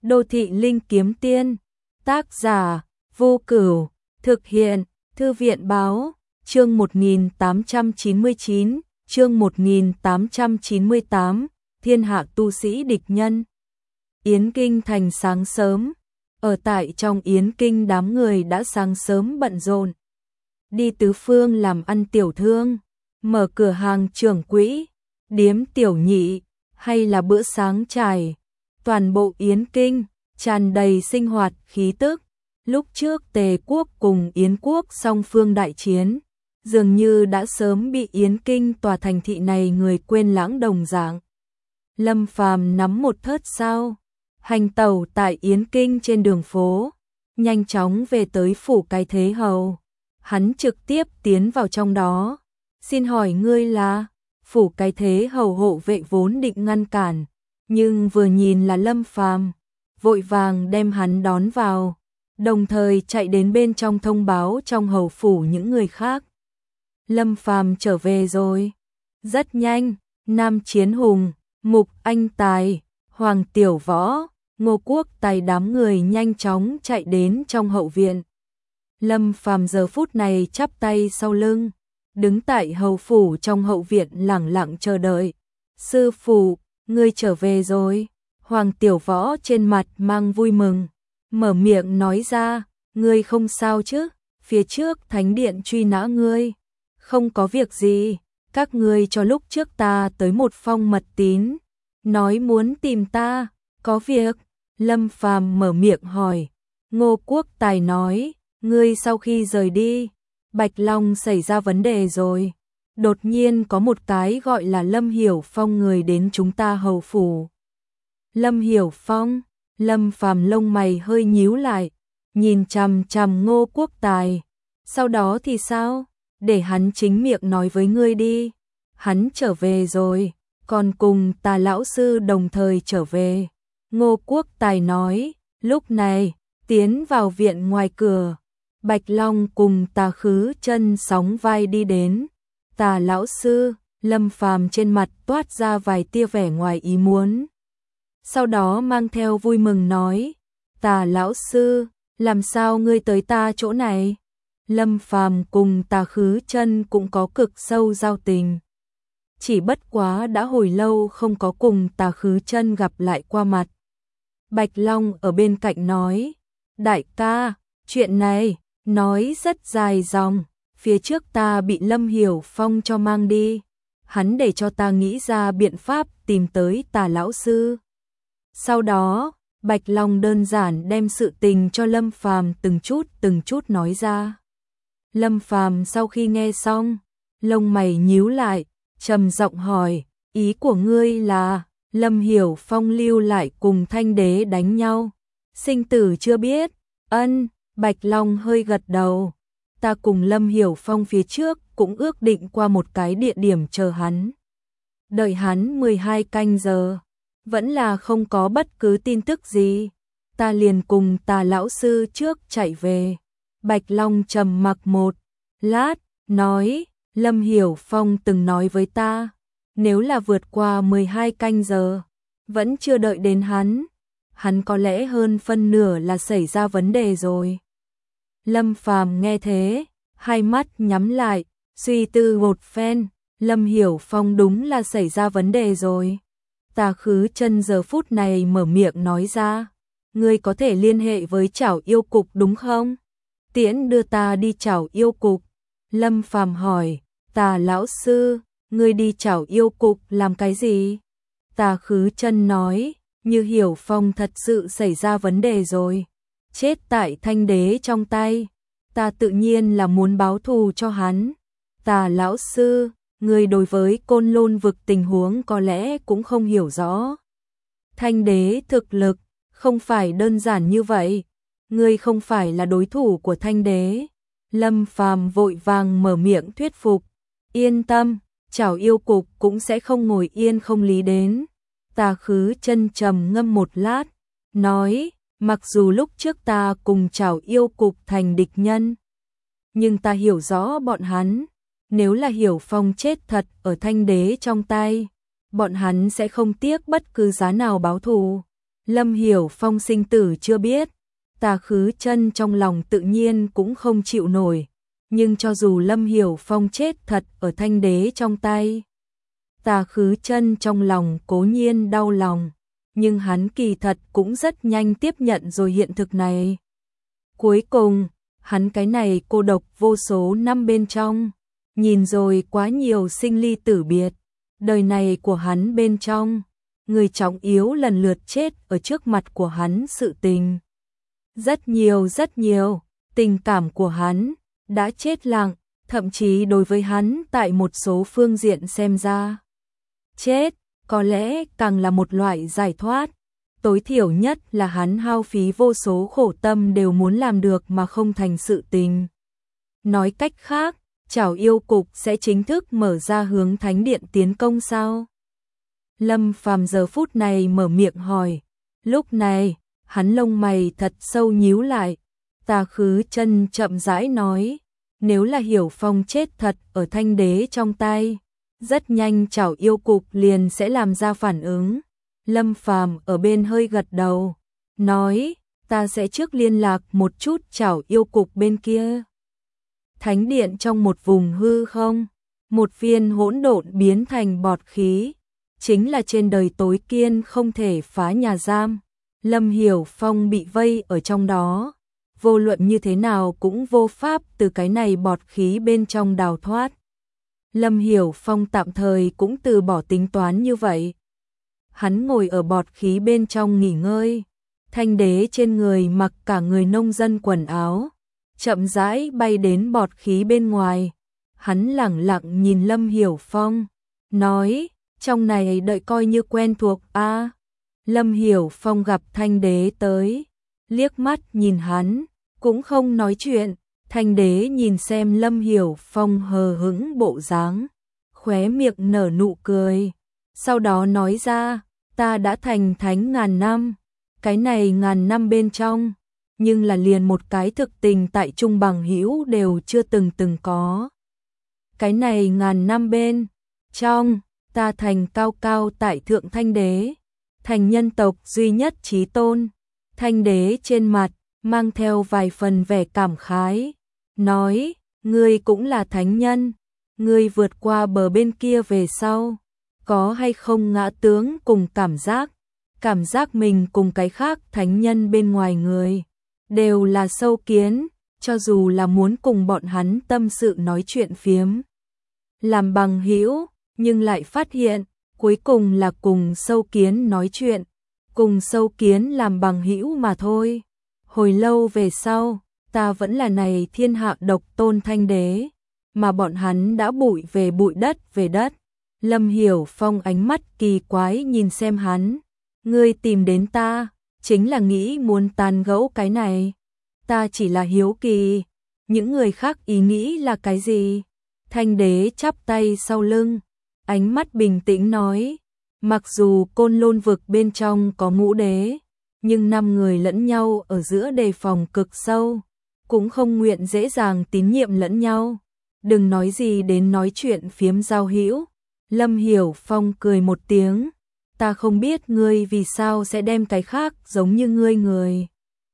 Đô thị linh kiếm tiên, tác giả Vô Cửu, thực hiện Thư viện báo, chương 1899, chương 1898, thiên hạ tu sĩ địch nhân. Yến Kinh thành sáng sớm, ở tại trong Yến Kinh đám người đã sáng sớm bận rộn. Đi tứ phương làm ăn tiểu thương, mở cửa hàng trưởng quỹ, điếm tiểu nhị, hay là bữa sáng trải. Toàn bộ Yến Kinh tràn đầy sinh hoạt khí tức. Lúc trước Tề quốc cùng Yến quốc song phương đại chiến, dường như đã sớm bị Yến Kinh tòa thành thị này người quên lãng đồng dạng. Lâm Phàm nắm một thớt sao, hành tẩu tại Yến Kinh trên đường phố, nhanh chóng về tới phủ Cái Thế Hầu. Hắn trực tiếp tiến vào trong đó. Xin hỏi ngươi là? Phủ Cái Thế Hầu hộ vệ vốn định ngăn cản, nhưng vừa nhìn là Lâm Phàm, vội vàng đem hắn đón vào, đồng thời chạy đến bên trong thông báo trong hầu phủ những người khác. Lâm Phàm trở về rồi. Rất nhanh, Nam Chiến Hùng, Mục Anh Tài, Hoàng Tiểu Võ, Ngô Quốc Tài đám người nhanh chóng chạy đến trong hậu viện. Lâm Phàm giờ phút này chắp tay sau lưng, đứng tại hầu phủ trong hậu viện lẳng lặng chờ đợi. Sư phụ, ngươi trở về rồi. Hoàng Tiểu Võ trên mặt mang vui mừng, mở miệng nói ra, ngươi không sao chứ? Phía trước thánh điện truy nã ngươi. Không có việc gì, các ngươi cho lúc trước ta tới một phong mật tín, nói muốn tìm ta, có việc. Lâm Phàm mở miệng hỏi. Ngô Quốc Tài nói, ngươi sau khi rời đi, Bạch Long xảy ra vấn đề rồi. Đột nhiên có một cái gọi là Lâm Hiểu Phong người đến chúng ta hầu phủ. Lâm Hiểu Phong, Lâm Phàm lông mày hơi nhíu lại, nhìn chằm chằm Ngô Quốc Tài. Sau đó thì sao? Để hắn chính miệng nói với ngươi đi. Hắn trở về rồi, còn cùng Tà lão sư đồng thời trở về. Ngô Quốc Tài nói. Lúc này, tiến vào viện ngoài cửa, Bạch Long cùng Tà Khứ Chân sóng vai đi đến. Tà lão sư, Lâm Phàm trên mặt toát ra vài tia vẻ ngoài ý muốn. Sau đó mang theo vui mừng nói, Tà lão sư, làm sao ngươi tới ta chỗ này? Lâm Phàm cùng Tà Khứ Chân cũng có cực sâu giao tình. Chỉ bất quá đã hồi lâu không có cùng Tà Khứ Chân gặp lại qua mặt. Bạch Long ở bên cạnh nói, đại ca, chuyện này, nói rất dài dòng. Phía trước ta bị Lâm Hiểu Phong cho mang đi, hắn để cho ta nghĩ ra biện pháp tìm tới Tà lão sư. Sau đó, Bạch Long đơn giản đem sự tình cho Lâm Phàm từng chút nói ra. Lâm Phàm sau khi nghe xong, lông mày nhíu lại, trầm giọng hỏi, ý của ngươi là Lâm Hiểu Phong lưu lại cùng Thanh Đế đánh nhau, sinh tử chưa biết? Ân, Bạch Long hơi gật đầu. Ta cùng Lâm Hiểu Phong phía trước cũng ước định qua một cái địa điểm chờ hắn. Đợi hắn 12 canh giờ, vẫn là không có bất cứ tin tức gì. Ta liền cùng Tà lão sư trước chạy về. Bạch Long trầm mặc một lát, nói, Lâm Hiểu Phong từng nói với ta, nếu là vượt qua 12 canh giờ, vẫn chưa đợi đến hắn có lẽ hơn phân nửa là xảy ra vấn đề rồi. Lâm Phàm nghe thế, hai mắt nhắm lại, suy tư một phen, Lâm Hiểu Phong đúng là xảy ra vấn đề rồi. Tà Khứ Chân giờ phút này mở miệng nói ra, ngươi có thể liên hệ với Trảo Yêu Cục đúng không? Tiễn đưa ta đi Trảo Yêu Cục. Lâm Phàm hỏi, Tà lão sư, ngươi đi Trảo Yêu Cục làm cái gì? Tà Khứ Chân nói, như Hiểu Phong thật sự xảy ra vấn đề rồi, chết tại Thanh Đế trong tay, ta tự nhiên là muốn báo thù cho hắn. Tà lão sư, người đối với Côn Lôn vực tình huống có lẽ cũng không hiểu rõ. Thanh Đế thực lực không phải đơn giản như vậy, ngươi không phải là đối thủ của Thanh Đế. Lâm Phàm vội vàng mở miệng thuyết phục, yên tâm, Trảo Yêu Cục cũng sẽ không ngồi yên không lý đến. Tà Khứ Chân trầm ngâm một lát, nói, mặc dù lúc trước ta cùng Trảo Yêu Cục thành địch nhân, nhưng ta hiểu rõ bọn hắn, nếu là Hiểu Phong chết thật ở Thanh Đế trong tay, bọn hắn sẽ không tiếc bất cứ giá nào báo thù. Lâm Hiểu Phong sinh tử chưa biết, Tà Khứ Chân trong lòng tự nhiên cũng không chịu nổi, nhưng cho dù Lâm Hiểu Phong chết thật ở Thanh Đế trong tay, Tà Khứ Chân trong lòng cố nhiên đau lòng, nhưng hắn kỳ thật cũng rất nhanh tiếp nhận rồi hiện thực này. Cuối cùng, hắn cái này cô độc vô số năm bên trong, nhìn rồi quá nhiều sinh ly tử biệt, đời này của hắn bên trong, người trọng yếu lần lượt chết ở trước mặt của hắn sự tình. Rất nhiều, tình cảm của hắn đã chết lặng, thậm chí đối với hắn tại một số phương diện xem ra. Chết, có lẽ càng là một loại giải thoát, tối thiểu nhất là hắn hao phí vô số khổ tâm đều muốn làm được mà không thành sự tình. Nói cách khác, Trảo Yêu Cục sẽ chính thức mở ra hướng Thánh Điện tiến công sao? Lâm Phàm giờ phút này mở miệng hỏi, lúc này, hắn lông mày thật sâu nhíu lại, Tà Khứ Chân chậm rãi nói, nếu là Hiểu Phong chết thật ở Thanh Đế trong tay, rất nhanh Trảo Yêu Cục liền sẽ làm ra phản ứng. Lâm Phàm ở bên hơi gật đầu, nói, ta sẽ trước liên lạc một chút Trảo Yêu Cục bên kia. Thánh điện trong một vùng hư không, một viên hỗn độn biến thành bọt khí, chính là trên đời tối kiên không thể phá nhà giam. Lâm Hiểu Phong bị vây ở trong đó, vô luận như thế nào cũng vô pháp từ cái này bọt khí bên trong đào thoát. Lâm Hiểu Phong tạm thời cũng từ bỏ tính toán như vậy. Hắn ngồi ở bọt khí bên trong nghỉ ngơi, Thanh Đế trên người mặc cả người nông dân quần áo, chậm rãi bay đến bọt khí bên ngoài. Hắn lẳng lặng nhìn Lâm Hiểu Phong, nói, trong này đợi coi như quen thuộc a. Lâm Hiểu Phong gặp Thanh Đế tới, liếc mắt nhìn hắn, cũng không nói chuyện. Thanh Đế nhìn xem Lâm Hiểu Phong hờ hững bộ dáng, khóe miệng nở nụ cười, sau đó nói ra, ta đã thành thánh ngàn năm, cái này ngàn năm bên trong, nhưng là liền một cái thực tình tại trung bằng hữu đều chưa từng có. Cái này ngàn năm bên trong, ta thành cao cao tại thượng Thanh Đế, thành nhân tộc duy nhất chí tôn. Thanh Đế trên mặt mang theo vài phần vẻ cảm khái, nói, ngươi cũng là thánh nhân, ngươi vượt qua bờ bên kia về sau, có hay không ngã tướng cùng cảm giác mình cùng cái khác thánh nhân bên ngoài người, đều là sâu kiến, cho dù là muốn cùng bọn hắn tâm sự nói chuyện phiếm, làm bằng hữu, nhưng lại phát hiện, cuối cùng là cùng sâu kiến nói chuyện, cùng sâu kiến làm bằng hữu mà thôi. Hồi lâu về sau, ta vẫn là này thiên hạ độc tôn Thanh Đế, mà bọn hắn đã bụi về bụi đất về đất. Lâm Hiểu Phong ánh mắt kỳ quái nhìn xem hắn, ngươi tìm đến ta, chính là nghĩ muốn tàn gẫu cái này. Ta chỉ là hiếu kỳ, những người khác ý nghĩ là cái gì? Thanh Đế chắp tay sau lưng, ánh mắt bình tĩnh nói, mặc dù Côn Lôn vực bên trong có ngũ đế, nhưng 5 người lẫn nhau ở giữa đề phòng cực sâu, cũng không nguyện dễ dàng tín nhiệm lẫn nhau. Đừng nói gì đến nói chuyện phiếm giao hữu. Lâm Hiểu Phong cười một tiếng, ta không biết ngươi vì sao sẽ đem cái khác giống như ngươi người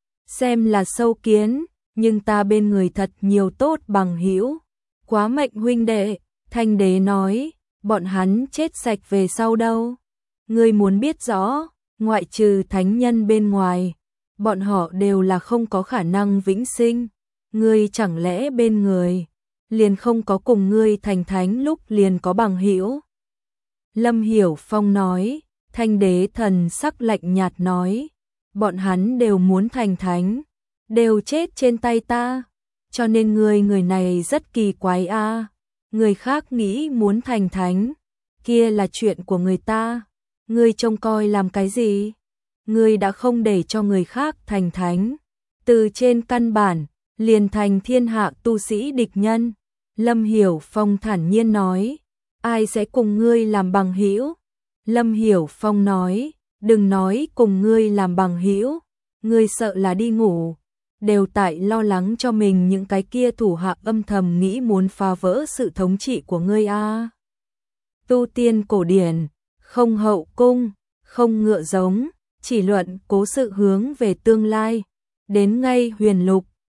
xem là sâu kiến, nhưng ta bên người thật nhiều tốt bằng hữu, quá mệnh huynh đệ. Thanh Đế nói, bọn hắn chết sạch về sau đâu? Ngươi muốn biết rõ, ngoại trừ thánh nhân bên ngoài, bọn họ đều là không có khả năng vĩnh sinh. Ngươi chẳng lẽ bên người liền không có cùng ngươi thành thánh lúc liền có bằng hữu? Lâm Hiểu Phong nói. Thanh Đế thần sắc lạnh nhạt nói, bọn hắn đều muốn thành thánh, đều chết trên tay ta, cho nên người này rất kỳ quái a. Người khác nghĩ muốn thành thánh, kia là chuyện của người ta, ngươi trông coi làm cái gì? Ngươi đã không để cho người khác thành thánh, từ trên căn bản liền thành thiên hạ tu sĩ địch nhân. Lâm Hiểu Phong thản nhiên nói, ai sẽ cùng ngươi làm bằng hữu? Lâm Hiểu Phong nói, đừng nói cùng ngươi làm bằng hữu, ngươi sợ là đi ngủ, đều tại lo lắng cho mình những cái kia thủ hạ âm thầm nghĩ muốn phá vỡ sự thống trị của ngươi a. Tu tiên cổ điển, không hậu cung, không ngựa giống, chỉ luận cố sự hướng về tương lai. Đến ngay Huyền Lục,